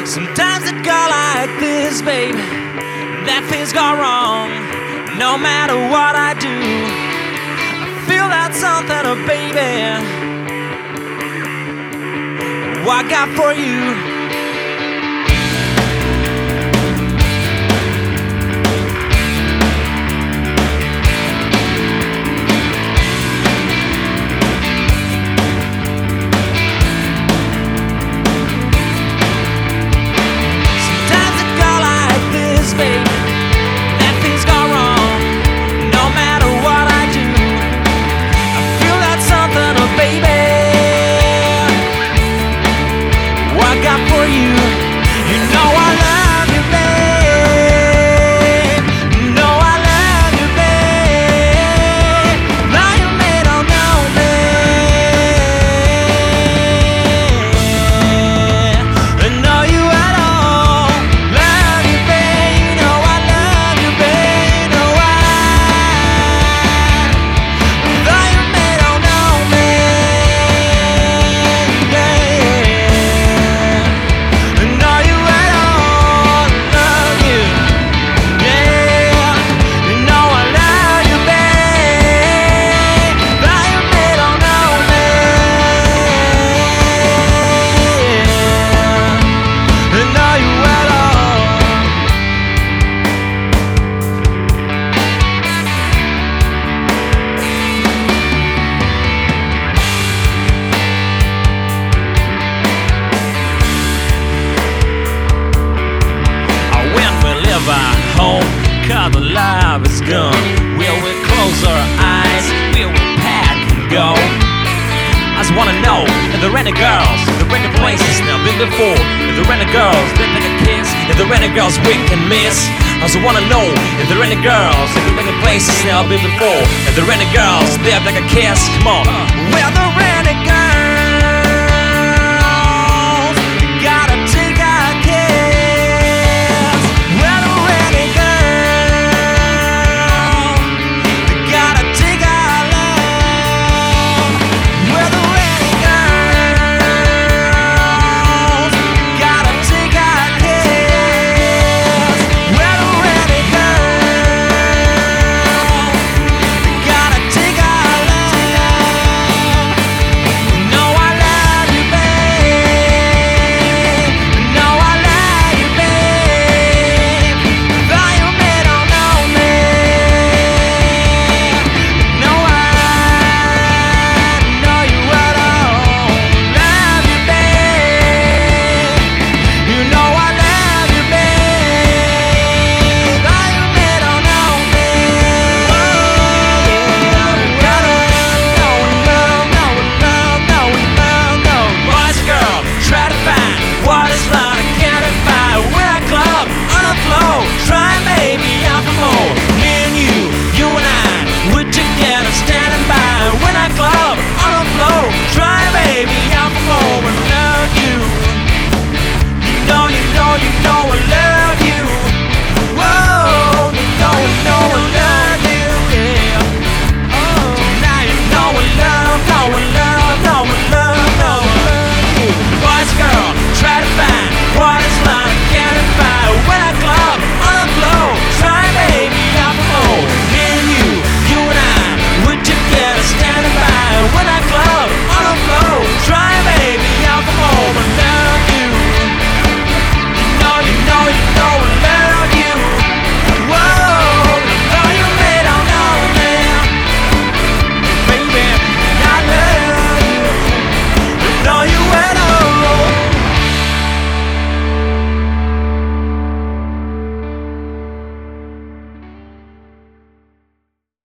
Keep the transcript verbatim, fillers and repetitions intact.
Sometimes it go like this, baby. That things go wrong. No matter what I do, I feel that something, oh baby, what I got for you. Home, cause the love is gone. Will we close our eyes? Will we pack and go? I just wanna know if there are any girls, if there are any places now been before, if there are any girls that like a kiss, if there are any girls we can miss. I just wanna know if there are any girls, if there are any places now been before, if there are any girls that like a kiss. Come on, well there are any girls.